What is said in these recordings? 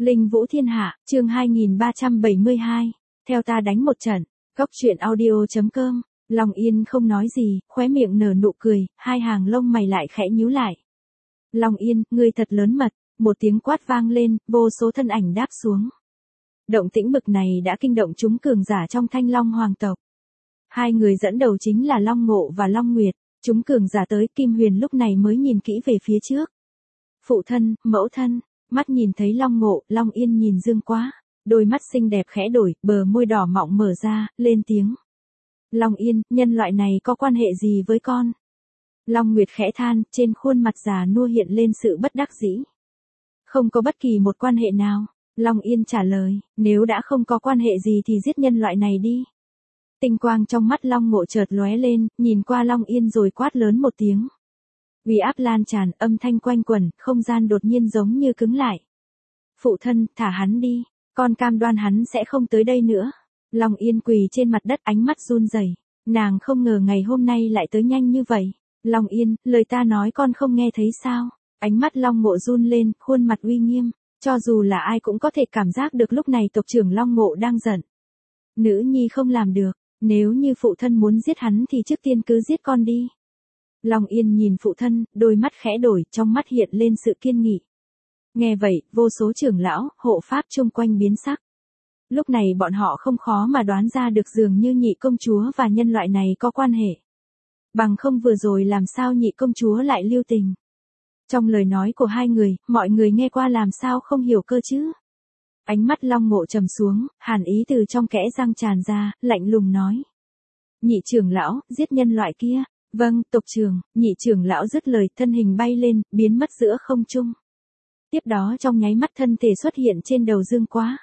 Linh Vũ Thiên Hạ, chương 2372. Theo ta đánh một trận. Góc truyện audio.com. Long Yên không nói gì, khóe miệng nở nụ cười, hai hàng lông mày lại khẽ nhíu lại. Long Yên, ngươi thật lớn mật. Một tiếng quát vang lên, vô số thân ảnh đáp xuống. Động tĩnh bực này đã kinh động chúng cường giả trong Thanh Long hoàng tộc. Hai người dẫn đầu chính là Long Ngộ và Long Nguyệt. Chúng cường giả tới, Kim Huyền lúc này mới nhìn kỹ về phía trước. Phụ thân, mẫu thân. Mắt nhìn thấy Long Ngộ, Long Yên nhìn Dương Quá, đôi mắt xinh đẹp khẽ đổi, bờ môi đỏ mọng mở ra, lên tiếng. Long Yên, nhân loại này có quan hệ gì với con? Long Nguyệt khẽ than, trên khuôn mặt già nua hiện lên sự bất đắc dĩ. Không có bất kỳ một quan hệ nào. Long Yên trả lời, nếu đã không có quan hệ gì thì giết nhân loại này đi. Tinh quang trong mắt Long Ngộ chợt lóe lên, nhìn qua Long Yên rồi quát lớn một tiếng. Uy áp lan tràn, âm thanh quanh quẩn, không gian đột nhiên giống như cứng lại. Phụ thân, thả hắn đi, con cam đoan hắn sẽ không tới đây nữa. Long Yên quỳ trên mặt đất, ánh mắt run rẩy. Nàng không ngờ ngày hôm nay lại tới nhanh như vậy. Long Yên, lời ta nói con không nghe thấy sao? Ánh mắt Long Ngộ run lên, khuôn mặt uy nghiêm. Cho dù là ai cũng có thể cảm giác được lúc này tộc trưởng Long Ngộ đang giận. Nữ nhi không làm được, nếu như phụ thân muốn giết hắn thì trước tiên cứ giết con đi. Long Yên nhìn phụ thân, đôi mắt khẽ đổi, trong mắt hiện lên sự kiên nghị. Nghe vậy, vô số trưởng lão, hộ pháp chung quanh biến sắc. Lúc này bọn họ không khó mà đoán ra được dường như nhị công chúa và nhân loại này có quan hệ. Bằng không vừa rồi làm sao nhị công chúa lại lưu tình. Trong lời nói của hai người, mọi người nghe qua làm sao không hiểu cơ chứ. Ánh mắt Long Ngộ trầm xuống, hàn ý từ trong kẽ răng tràn ra, lạnh lùng nói. Nhị trưởng lão, giết nhân loại kia. Vâng, tộc trưởng. Nhị trưởng lão dứt lời, thân hình bay lên, biến mất giữa không trung. Tiếp đó trong nháy mắt thân thể xuất hiện trên đầu Dương Quá.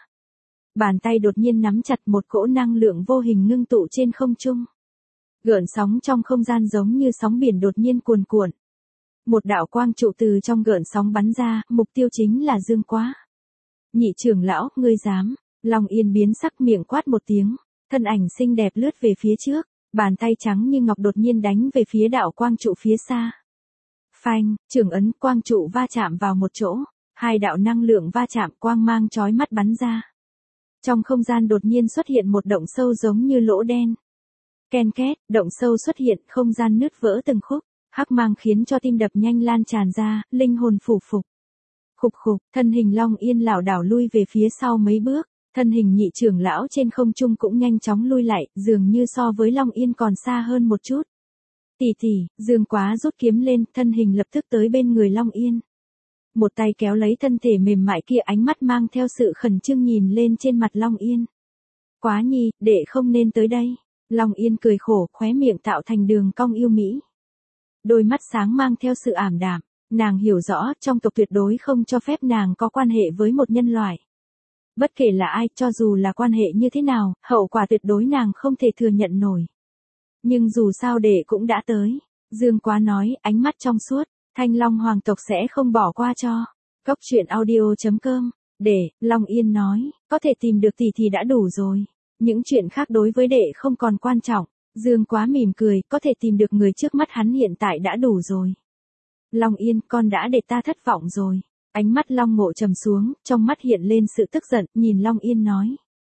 Bàn tay đột nhiên nắm chặt một cỗ năng lượng vô hình ngưng tụ trên không trung. Gợn sóng trong không gian giống như sóng biển đột nhiên cuồn cuộn. Một đạo quang trụ từ trong gợn sóng bắn ra, mục tiêu chính là Dương Quá. Nhị trưởng lão, ngươi dám? Long Yên biến sắc, miệng quát một tiếng, thân ảnh xinh đẹp lướt về phía trước. Bàn tay trắng như ngọc đột nhiên đánh về phía đạo quang trụ phía xa. Phanh, trường ấn, quang trụ va chạm vào một chỗ. Hai đạo năng lượng va chạm, quang mang chói mắt bắn ra. Trong không gian đột nhiên xuất hiện một động sâu giống như lỗ đen. Ken két, động sâu xuất hiện, không gian nứt vỡ từng khúc. Hắc mang khiến cho tim đập nhanh lan tràn ra, linh hồn phủ phục. Khục khục, thân hình Long Yên lảo đảo lui về phía sau mấy bước. Thân hình nhị trưởng lão trên không trung cũng nhanh chóng lui lại, dường như so với Long Yên còn xa hơn một chút. Tỷ tỷ, Dương Quá rút kiếm lên, thân hình lập tức tới bên người Long Yên. Một tay kéo lấy thân thể mềm mại kia, ánh mắt mang theo sự khẩn trương nhìn lên trên mặt Long Yên. Quá nhi, đệ không nên tới đây. Long Yên cười khổ, khóe miệng tạo thành đường cong yêu mỹ. Đôi mắt sáng mang theo sự ảm đạm, nàng hiểu rõ trong tộc tuyệt đối không cho phép nàng có quan hệ với một nhân loại. Bất kể là ai, cho dù là quan hệ như thế nào, hậu quả tuyệt đối nàng không thể thừa nhận nổi. Nhưng dù sao đệ cũng đã tới. Dương Quá nói, ánh mắt trong suốt, Thanh Long hoàng tộc sẽ không bỏ qua cho. Góc truyện audio.com. Long Yên nói, có thể tìm được tỷ thì đã đủ rồi. Những chuyện khác đối với đệ không còn quan trọng. Dương Quá mỉm cười, có thể tìm được người trước mắt hắn hiện tại đã đủ rồi. Long Yên, con đã để ta thất vọng rồi. Ánh mắt Long Ngộ trầm xuống, trong mắt hiện lên sự tức giận, nhìn Long Yên nói.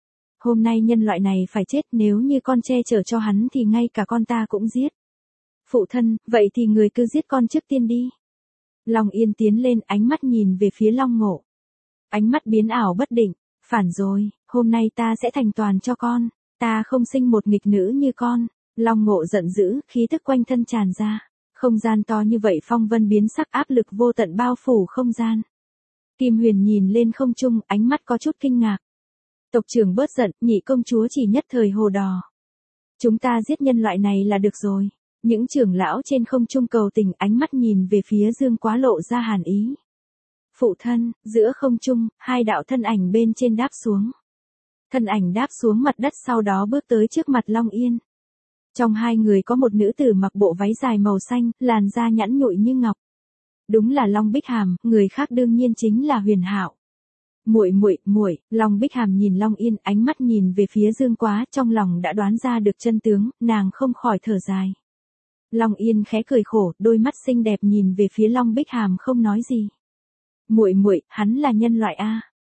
Hôm nay nhân loại này phải chết, nếu như con che chở cho hắn thì ngay cả con ta cũng giết. Phụ thân, vậy thì người cứ giết con trước tiên đi. Long Yên tiến lên, ánh mắt nhìn về phía Long Ngộ. Ánh mắt biến ảo bất định, phản rồi, hôm nay ta sẽ thành toàn cho con, ta không sinh một nghịch nữ như con. Long Ngộ giận dữ, khí tức quanh thân tràn ra. Không gian to như vậy, phong vân biến sắc, áp lực vô tận bao phủ không gian. Kim Huyền nhìn lên không trung, ánh mắt có chút kinh ngạc. Tộc trưởng bớt giận, nhị công chúa chỉ nhất thời hồ đò. Chúng ta giết nhân loại này là được rồi. Những trưởng lão trên không trung cầu tình, ánh mắt nhìn về phía Dương Quá lộ ra hàn ý. Phụ thân, giữa không trung, hai đạo thân ảnh bên trên đáp xuống. Thân ảnh đáp xuống mặt đất, sau đó bước tới trước mặt Long Yên. Trong hai người có một nữ tử mặc bộ váy dài màu xanh, làn da nhẵn nhụi như ngọc. Đúng là Long Bích Hàm, người khác đương nhiên chính là Huyền Hạo. Muội, Long Bích Hàm nhìn Long Yên, ánh mắt nhìn về phía Dương Quá, trong lòng đã đoán ra được chân tướng, nàng không khỏi thở dài. Long Yên khẽ cười khổ, đôi mắt xinh đẹp nhìn về phía Long Bích Hàm không nói gì. Muội, hắn là nhân loại a?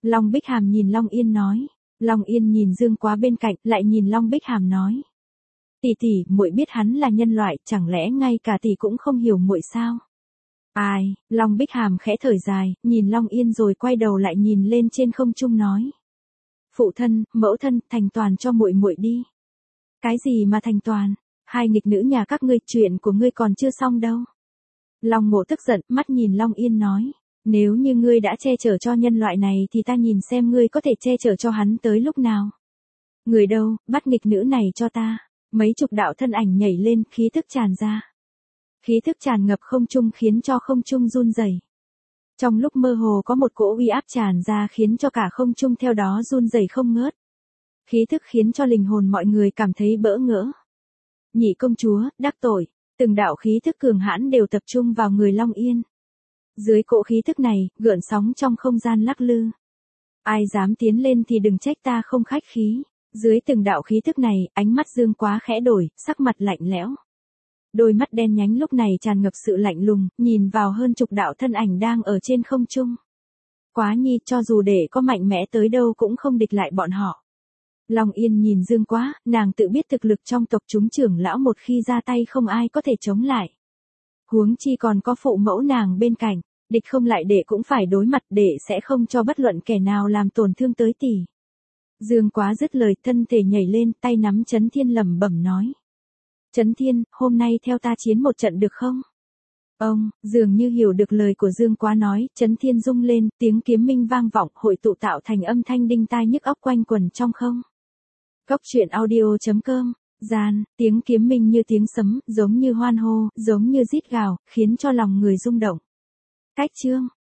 Long Bích Hàm nhìn Long Yên nói. Long Yên nhìn Dương Quá bên cạnh, lại nhìn Long Bích Hàm nói. Tỷ tỷ, muội biết hắn là nhân loại, chẳng lẽ ngay cả tỷ cũng không hiểu muội sao? Ai, Long Bích Hàm khẽ thở dài, nhìn Long Yên rồi quay đầu lại nhìn lên trên không trung nói. Phụ thân, mẫu thân, thành toàn cho muội muội đi. Cái gì mà thành toàn? Hai nghịch nữ nhà các ngươi, chuyện của ngươi còn chưa xong đâu. Long Ngộ tức giận, mắt nhìn Long Yên nói. Nếu như ngươi đã che chở cho nhân loại này thì ta nhìn xem ngươi có thể che chở cho hắn tới lúc nào. Người đâu, bắt nghịch nữ này cho ta. Mấy chục đạo thân ảnh nhảy lên, khí thức tràn ra. Khí thức tràn ngập không trung khiến cho không trung run rẩy. Trong lúc mơ hồ có một cỗ uy áp tràn ra khiến cho cả không trung theo đó run rẩy không ngớt. Khí thức khiến cho linh hồn mọi người cảm thấy bỡ ngỡ. Nhị công chúa, đắc tội, từng đạo khí thức cường hãn đều tập trung vào người Long Yên. Dưới cỗ khí thức này, gợn sóng trong không gian lắc lư. Ai dám tiến lên thì đừng trách ta không khách khí. Dưới từng đạo khí thức này, ánh mắt Dương Quá khẽ đổi, sắc mặt lạnh lẽo. Đôi mắt đen nhánh lúc này tràn ngập sự lạnh lùng, nhìn vào hơn chục đạo thân ảnh đang ở trên không trung. Quá Nhi, cho dù để có mạnh mẽ tới đâu cũng không địch lại bọn họ. Long Yên nhìn Dương Quá, nàng tự biết thực lực trong tộc chúng trưởng lão một khi ra tay không ai có thể chống lại. Huống chi còn có phụ mẫu nàng bên cạnh, địch không lại để cũng phải đối mặt, để sẽ không cho bất luận kẻ nào làm tổn thương tới tỷ. Dương Quá dứt lời, thân thể nhảy lên, tay nắm Chấn Thiên lẩm bẩm nói. Chấn Thiên, hôm nay theo ta chiến một trận được không? Ông, dường như hiểu được lời của Dương Quá nói, Chấn Thiên rung lên, tiếng kiếm minh vang vọng, hội tụ tạo thành âm thanh đinh tai nhức óc quanh quẩn trong không. Cốc truyện audio.com, gian, tiếng kiếm minh như tiếng sấm, giống như hoan hô, giống như rít gào, khiến cho lòng người rung động. Cách chương.